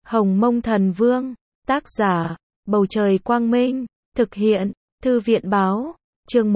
Hồng Mông Thần Vương, tác giả, Bầu Trời Quang Minh, thực hiện, Thư viện Báo, chương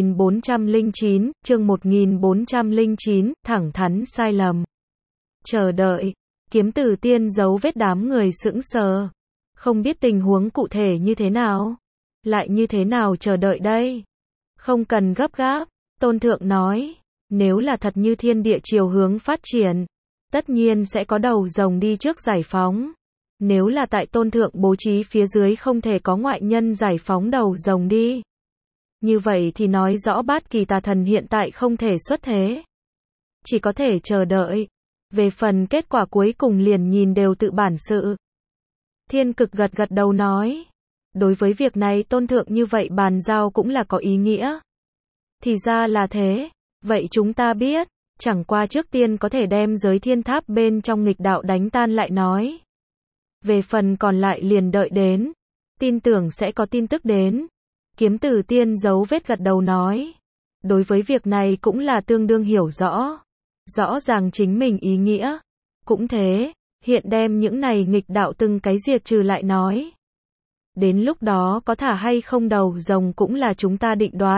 1409, thẳng thắn sai lầm. Chờ đợi, Kiếm Tử Tiên giấu vết, đám người sững sờ, không biết tình huống cụ thể như thế nào, lại như thế nào chờ đợi đây. Không cần gấp gáp, Tôn Thượng nói, nếu là thật như thiên địa chiều hướng phát triển, tất nhiên sẽ có đầu rồng đi trước giải phóng. Nếu là tại Tôn Thượng bố trí phía dưới không thể có ngoại nhân giải phóng đầu rồng đi, như vậy thì nói rõ Bát Kỳ Tà Thần hiện tại không thể xuất thế, chỉ có thể chờ đợi. Về phần kết quả cuối cùng liền nhìn đều tự bản sự. Thiên Cực gật gật đầu nói, đối với việc này Tôn Thượng như vậy bàn giao cũng là có ý nghĩa. Thì ra là thế, vậy chúng ta biết, chẳng qua trước tiên có thể đem giới thiên tháp bên trong nghịch đạo đánh tan lại nói. Về phần còn lại liền đợi đến, tin tưởng sẽ có tin tức đến. Kiếm Tử Tiên giấu vết gật đầu nói, đối với việc này cũng là tương đương hiểu rõ, rõ ràng chính mình ý nghĩa. Cũng thế, hiện đem những này nghịch đạo từng cái diệt trừ lại nói. Đến lúc đó có thả hay không đầu rồng cũng là chúng ta định đoạt.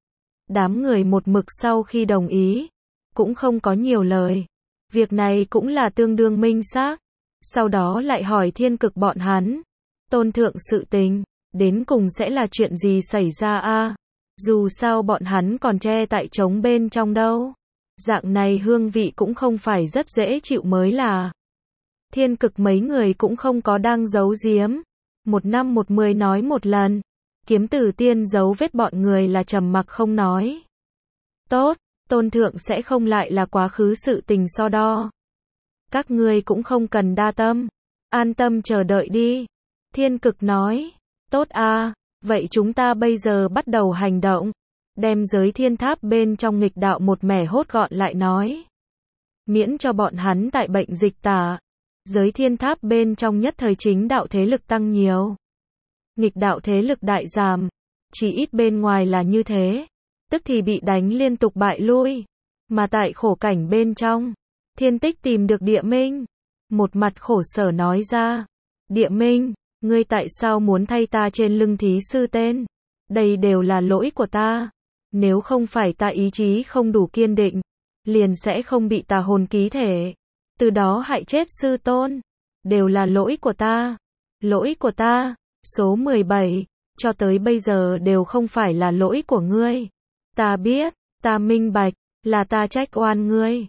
Đám người một mực sau khi đồng ý, cũng không có nhiều lời. Việc này cũng là tương đương minh xác. Sau đó lại hỏi Thiên Cực bọn hắn, Tôn Thượng sự tình, đến cùng sẽ là chuyện gì xảy ra a? Dù sao bọn hắn còn che tại trống bên trong đâu. Dạng này hương vị cũng không phải rất dễ chịu mới là. Thiên Cực mấy người cũng không có đang giấu giếm. Một năm một mười nói một lần. Kiếm Tử Tiên giấu vết bọn người là trầm mặc không nói. Tốt, Tôn Thượng sẽ không lại là quá khứ sự tình so đo. Các ngươi cũng không cần đa tâm, an tâm chờ đợi đi. Thiên Cực nói, tốt a, vậy chúng ta bây giờ bắt đầu hành động, đem giới thiên tháp bên trong nghịch đạo một mẻ hốt gọn lại nói. Miễn cho bọn hắn tại bệnh dịch tả, giới thiên tháp bên trong nhất thời chính đạo thế lực tăng nhiều. Nghịch đạo thế lực đại giảm, chỉ ít bên ngoài là như thế, tức thì bị đánh liên tục bại lui, mà tại khổ cảnh bên trong. Thiên Tích tìm được Địa Minh, một mặt khổ sở nói ra, Địa Minh, ngươi tại sao muốn thay ta trên lưng thí sư tên? Đây đều là lỗi của ta, nếu không phải ta ý chí không đủ kiên định, liền sẽ không bị tà hồn ký thể, từ đó hại chết sư tôn, đều là lỗi của ta, lỗi của ta. Số 17, cho tới bây giờ đều không phải là lỗi của ngươi. Ta biết, ta minh bạch, là ta trách oan ngươi.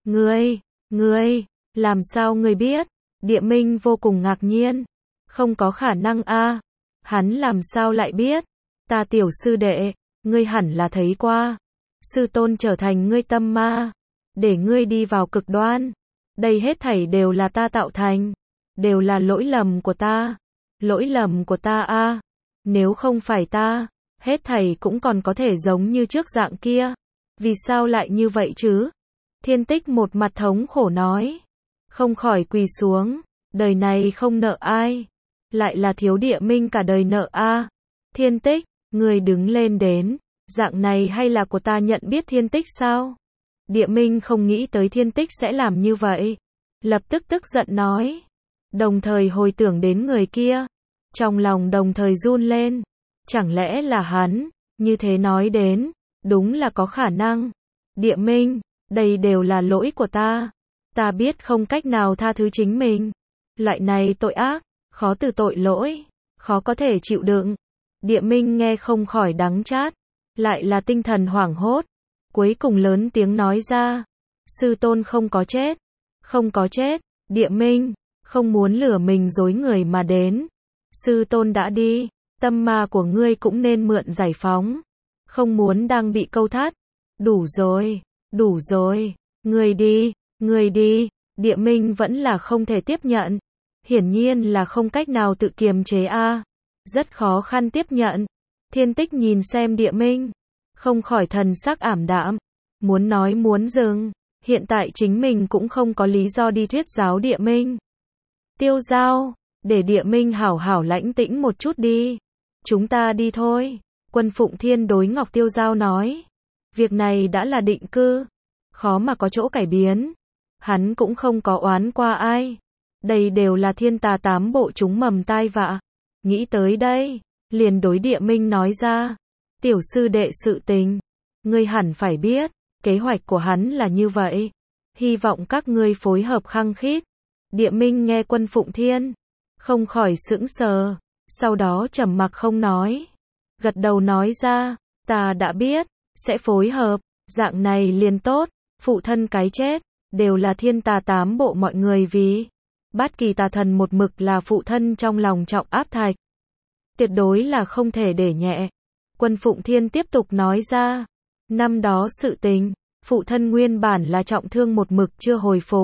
Ngươi, làm sao ngươi biết? Địa Minh vô cùng ngạc nhiên. Không có khả năng a, hắn làm sao lại biết? Ta tiểu sư đệ, ngươi hẳn là thấy qua. Sư tôn trở thành ngươi tâm ma, để ngươi đi vào cực đoan. Đây hết thảy đều là ta tạo thành, đều là lỗi lầm của ta. Lỗi lầm của ta a, nếu không phải ta, hết thảy cũng còn có thể giống như trước dạng kia. Vì sao lại như vậy chứ? Thiên Tích một mặt thống khổ nói, không khỏi quỳ xuống, đời này không nợ ai, lại là thiếu Địa Minh cả đời nợ a. Thiên Tích, người đứng lên đến, dạng này hay là của ta nhận biết Thiên Tích sao? Địa Minh không nghĩ tới Thiên Tích sẽ làm như vậy, lập tức tức giận nói, đồng thời hồi tưởng đến người kia, trong lòng đồng thời run lên, chẳng lẽ là hắn? Như thế nói đến, đúng là có khả năng. Địa Minh, đây đều là lỗi của ta. Ta biết không cách nào tha thứ chính mình. Loại này tội ác, khó từ tội lỗi, khó có thể chịu đựng. Địa Minh nghe không khỏi đắng chát, lại là tinh thần hoảng hốt. Cuối cùng lớn tiếng nói ra, sư tôn không có chết. Không có chết, Địa Minh, không muốn lừa mình dối người mà đến. Sư tôn đã đi, tâm ma của ngươi cũng nên mượn giải phóng. Không muốn đang bị câu thắt. Đủ rồi, ngươi đi, Địa Minh vẫn là không thể tiếp nhận. Hiển nhiên là không cách nào tự kiềm chế a, rất khó khăn tiếp nhận. Thiên Tích nhìn xem Địa Minh, không khỏi thần sắc ảm đạm, muốn nói muốn dừng, hiện tại chính mình cũng không có lý do đi thuyết giáo Địa Minh. Tiêu Giao, để Địa Minh hảo hảo lãnh tĩnh một chút đi, chúng ta đi thôi. Quân Phụng Thiên đối Ngọc Tiêu Giao nói, việc này đã là định cư, khó mà có chỗ cải biến. Hắn cũng không có oán qua ai, Đây đều là thiên tà tám bộ chúng mầm tai vạ. Nghĩ tới đây, liền đối Địa Minh nói ra. Tiểu sư đệ sự tình, ngươi hẳn phải biết, kế hoạch của hắn là như vậy. Hy vọng các ngươi phối hợp khăng khít. Địa Minh nghe Quân Phụng Thiên, không khỏi sững sờ, sau đó trầm mặc không nói. Gật đầu nói ra, ta đã biết, sẽ phối hợp, dạng này liền tốt, phụ thân cái chết, đều là thiên tà tám bộ mọi người vì. Bát kỳ tà thần một mực là phụ thân trong lòng trọng áp thạch. Tuyệt đối là không thể để nhẹ. Quân Phụng Thiên tiếp tục nói ra, năm đó sự tình, phụ thân nguyên bản là trọng thương một mực chưa hồi phục.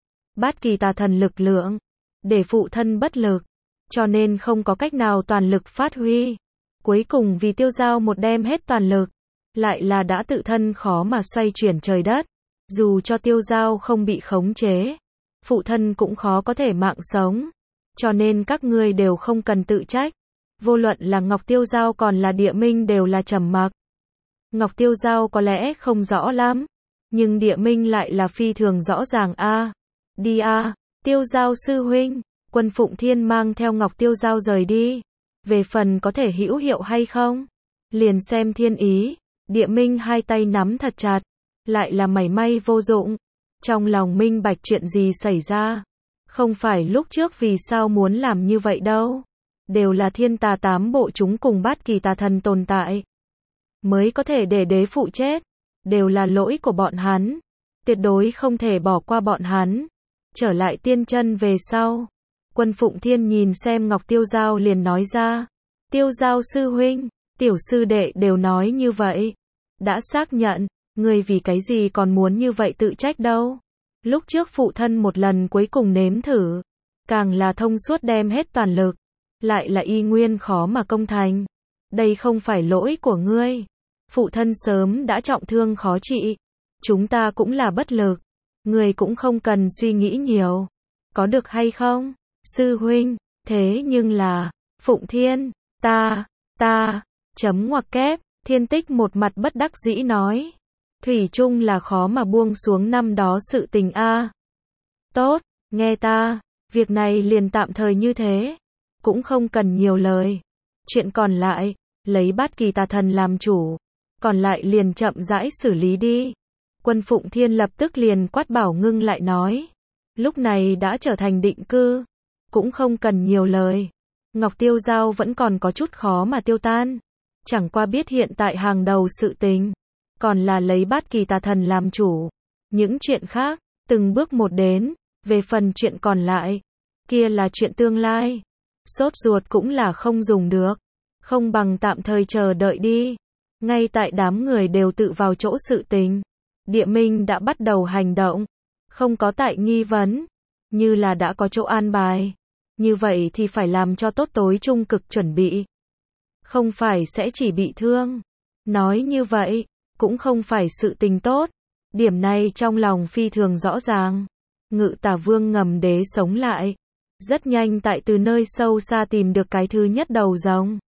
Bát kỳ tà thần lực lượng, để phụ thân bất lực, cho nên không có cách nào toàn lực phát huy. Cuối cùng vì Tiêu Giao một đem hết toàn lực, lại là đã tự thân khó mà xoay chuyển trời đất. Dù cho Tiêu Giao không bị khống chế, phụ thân cũng khó có thể mạng sống. Cho nên các ngươi đều không cần tự trách. Vô luận là Ngọc Tiêu Giao còn là Địa Minh đều là trầm mặc. Ngọc Tiêu Giao có lẽ không rõ lắm, nhưng Địa Minh lại là phi thường rõ ràng a. Đi a, Tiêu Giao sư huynh. Quân Phụng Thiên mang theo Ngọc Tiêu Giao rời đi. Về phần có thể hữu hiệu hay không, liền xem thiên ý. Địa Minh hai tay nắm thật chặt, lại là mảy may vô dụng. Trong lòng minh bạch chuyện gì xảy ra. Không phải lúc trước vì sao muốn làm như vậy đâu. Đều là thiên tà tám bộ chúng cùng bát kỳ tà thần tồn tại, mới có thể để đế phụ chết. Đều là lỗi của bọn hắn. Tuyệt đối không thể bỏ qua bọn hắn. Trở lại tiên chân về sau, Quân Phụng Thiên nhìn xem Ngọc Tiêu Giao liền nói ra. Tiêu Giao sư huynh, tiểu sư đệ đều nói như vậy. Đã xác nhận, ngươi vì cái gì còn muốn như vậy tự trách đâu. Lúc trước phụ thân một lần cuối cùng nếm thử, càng là thông suốt đem hết toàn lực, lại là y nguyên khó mà công thành. Đây không phải lỗi của ngươi. Phụ thân sớm đã trọng thương khó trị. Chúng ta cũng là bất lực. Ngươi cũng không cần suy nghĩ nhiều. Có được hay không? Sư huynh, thế nhưng là, Phụng Thiên, chấm ngoặc kép, Thiên Tích một mặt bất đắc dĩ nói. Thủy chung là khó mà buông xuống năm đó sự tình a. Tốt, nghe ta, việc này liền tạm thời như thế. Cũng không cần nhiều lời. Chuyện còn lại, lấy bát kỳ tà thần làm chủ. Còn lại liền chậm rãi xử lý đi. Quân Phụng Thiên lập tức liền quát bảo ngưng lại nói. Lúc này đã trở thành định cư. Cũng không cần nhiều lời. Ngọc Tiêu Giao vẫn còn có chút khó mà tiêu tan. Chẳng qua biết hiện tại hàng đầu sự tình, còn là lấy bát kỳ tà thần làm chủ. Những chuyện khác, từng bước một đến. Về phần chuyện còn lại, kia là chuyện tương lai. Sốt ruột cũng là không dùng được. Không bằng tạm thời chờ đợi đi. Ngay tại đám người đều tự vào chỗ sự tình, Địa Minh đã bắt đầu hành động. Không có tại nghi vấn, như là đã có chỗ an bài. Như vậy thì phải làm cho tốt tối trung cực chuẩn bị. Không phải sẽ chỉ bị thương. Nói như vậy, cũng không phải sự tình tốt. Điểm này trong lòng phi thường rõ ràng. Ngự Tà Vương ngầm đế sống lại. Rất nhanh tại từ nơi sâu xa tìm được cái thứ nhất đầu rồng.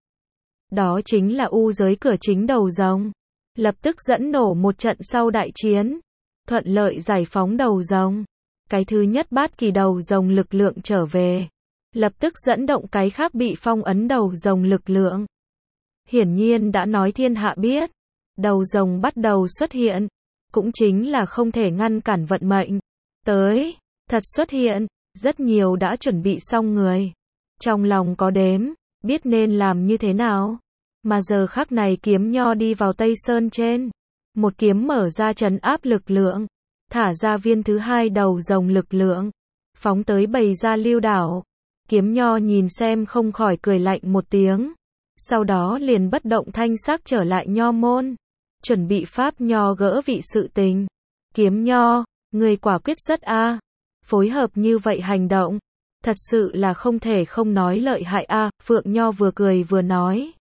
Đó chính là u giới cửa chính đầu rồng. Lập tức dẫn nổ một trận sau đại chiến. Thuận lợi giải phóng đầu rồng. Cái thứ nhất bát kỳ đầu rồng lực lượng trở về. Lập tức dẫn động cái khác bị phong ấn đầu rồng lực lượng. Hiển nhiên đã nói thiên hạ biết. Đầu rồng bắt đầu xuất hiện. Cũng chính là không thể ngăn cản vận mệnh. Tới, thật xuất hiện. Rất nhiều đã chuẩn bị xong người. Trong lòng có đếm, biết nên làm như thế nào. Mà giờ khắc này kiếm nho đi vào Tây Sơn trên. Một kiếm mở ra trấn áp lực lượng. Thả ra viên thứ hai đầu rồng lực lượng. Phóng tới bầy ra lưu đảo. Kiếm nho nhìn xem không khỏi cười lạnh một tiếng. Sau đó liền bất động thanh sắc trở lại nho môn. Chuẩn bị pháp nho gỡ vị sự tình. Kiếm nho, người quả quyết rất a. Phối hợp như vậy hành động. Thật sự là không thể không nói lợi hại a. Phượng Nho vừa cười vừa nói.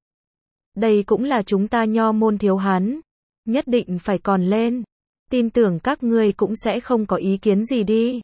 Đây cũng là chúng ta nho môn thiếu hắn. Nhất định phải còn lên. Tin tưởng các ngươi cũng sẽ không có ý kiến gì đi.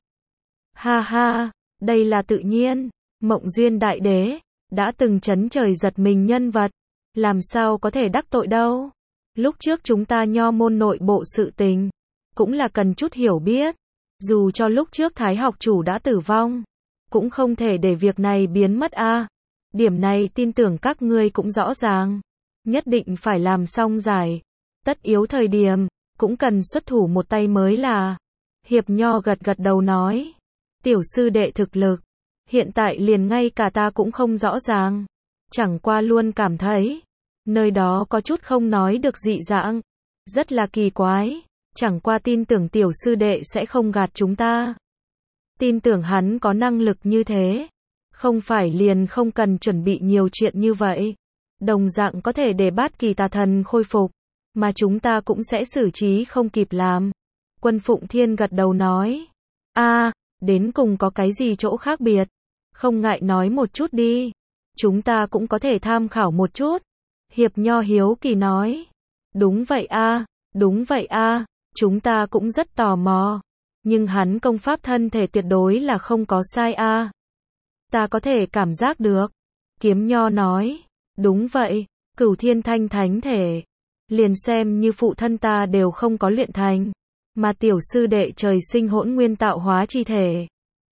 Ha ha, đây là tự nhiên. Mộng Duyên Đại Đế, đã từng chấn trời giật mình nhân vật. Làm sao có thể đắc tội đâu. Lúc trước chúng ta nho môn nội bộ sự tình. Cũng là cần chút hiểu biết. Dù cho lúc trước Thái học chủ đã tử vong. cũng không thể để việc này biến mất a. Điểm này tin tưởng các ngươi cũng rõ ràng. Nhất định phải làm xong giải. Tất yếu thời điểm, cũng cần xuất thủ một tay mới là. Hiệp Nho gật gật đầu nói. Tiểu sư đệ thực lực. Hiện tại liền ngay cả ta cũng không rõ ràng. Chẳng qua luôn cảm thấy. Nơi đó có chút không nói được dị dạng. Rất là kỳ quái. Chẳng qua tin tưởng tiểu sư đệ sẽ không gạt chúng ta. Tin tưởng hắn có năng lực như thế. Không phải liền không cần chuẩn bị nhiều chuyện như vậy. Đồng dạng có thể để Bát Kỳ Tà Thần khôi phục. Mà chúng ta cũng sẽ xử trí không kịp làm. Quân Phụng Thiên gật đầu nói. Đến cùng có cái gì chỗ khác biệt? Không ngại nói một chút đi. Chúng ta cũng có thể tham khảo một chút. Hiệp Nho hiếu kỳ nói. Đúng vậy chúng ta cũng rất tò mò. Nhưng hắn công pháp thân thể tuyệt đối là không có sai a. Ta có thể cảm giác được. Kiếm Nho nói. Đúng vậy, Cửu Thiên Thanh Thánh thể. Liền xem như phụ thân ta đều không có luyện thành. Mà tiểu sư đệ trời sinh hỗn nguyên tạo hóa chi thể.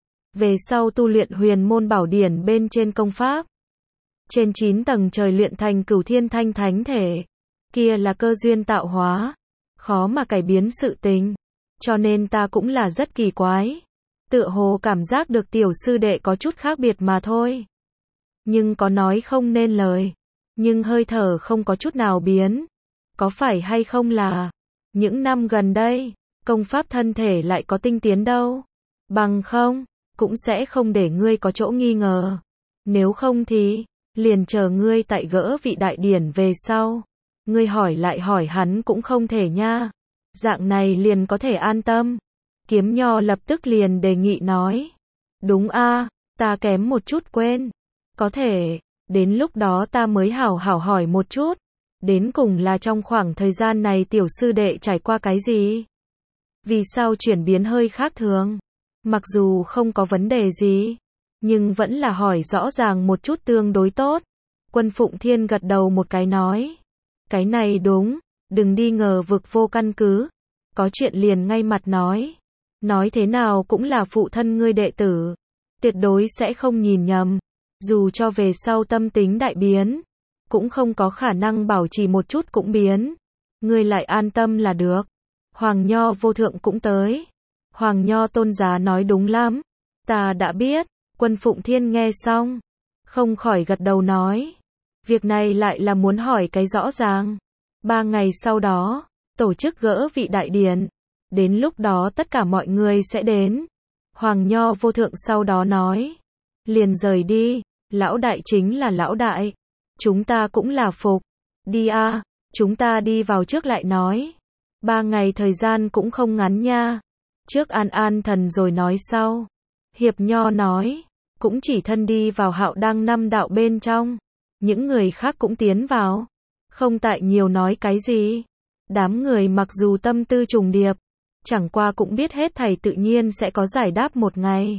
Về sau tu luyện huyền môn bảo điển bên trên công pháp. Trên 9 tầng trời luyện thành Cửu Thiên Thanh Thánh thể. Kia là cơ duyên tạo hóa. Khó mà cải biến sự tình. Cho nên ta cũng là rất kỳ quái. Tựa hồ cảm giác được tiểu sư đệ có chút khác biệt mà thôi. Nhưng có nói không nên lời. Nhưng hơi thở không có chút nào biến. Có phải hay không là những năm gần đây, công pháp thân thể lại có tinh tiến đâu. Bằng không, cũng sẽ không để ngươi có chỗ nghi ngờ. Nếu không thì, liền chờ ngươi tại gỡ vị đại điển về sau. Ngươi hỏi lại hỏi hắn cũng không thể nha. Dạng này liền có thể an tâm. Kiếm Nho lập tức liền đề nghị nói. Đúng ta kém một chút quên. Có thể, đến lúc đó ta mới hảo hỏi một chút. Đến cùng là trong khoảng thời gian này tiểu sư đệ trải qua cái gì? Vì sao chuyển biến hơi khác thường? Mặc dù không có vấn đề gì, nhưng vẫn là hỏi rõ ràng một chút tương đối tốt. Quân Phụng Thiên gật đầu một cái nói. Cái này đúng, đừng đi ngờ vực vô căn cứ. Có chuyện liền ngay mặt nói. Nói thế nào cũng là phụ thân ngươi đệ tử. Tuyệt đối sẽ không nhìn nhầm. Dù cho về sau tâm tính đại biến, cũng không có khả năng bảo trì một chút cũng biến. Ngươi lại an tâm là được. Hoàng Nho vô thượng cũng tới. Hoàng Nho tôn giá nói đúng lắm. Ta đã biết. Quân Phụng Thiên nghe xong, không khỏi gật đầu nói. Việc này lại là muốn hỏi cái rõ ràng. 3 ngày sau đó, tổ chức gỡ vị đại điển. Đến lúc đó tất cả mọi người sẽ đến. Hoàng Nho vô thượng sau đó nói. Liền rời đi. Lão đại chính là lão đại. Chúng ta cũng là phục. Đi chúng ta đi vào trước lại nói. 3 ngày thời gian cũng không ngắn nha. Trước an thần rồi nói sau. Hiệp Nho nói. Cũng chỉ thân đi vào Hạo Đăng 5 đạo bên trong. Những người khác cũng tiến vào. Không tại nhiều nói cái gì. Đám người mặc dù tâm tư trùng điệp, chẳng qua cũng biết hết thảy tự nhiên sẽ có giải đáp một ngày.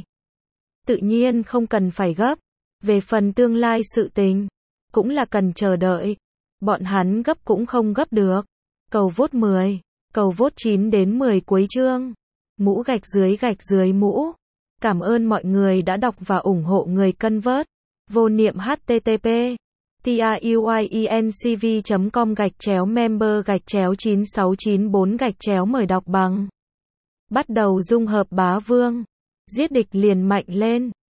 Tự nhiên không cần phải gấp. Về phần tương lai sự tình, cũng là cần chờ đợi. Bọn hắn gấp cũng không gấp được. Cầu vote 10, cầu vote 9 đến 10 cuối chương. Mũ gạch dưới mũ. Cảm ơn mọi người đã đọc và ủng hộ người cân vớt. Vô niệm http truyencv.com/member/9694 mời đọc bằng. Bắt đầu dung hợp bá vương. Giết địch liền mạnh lên.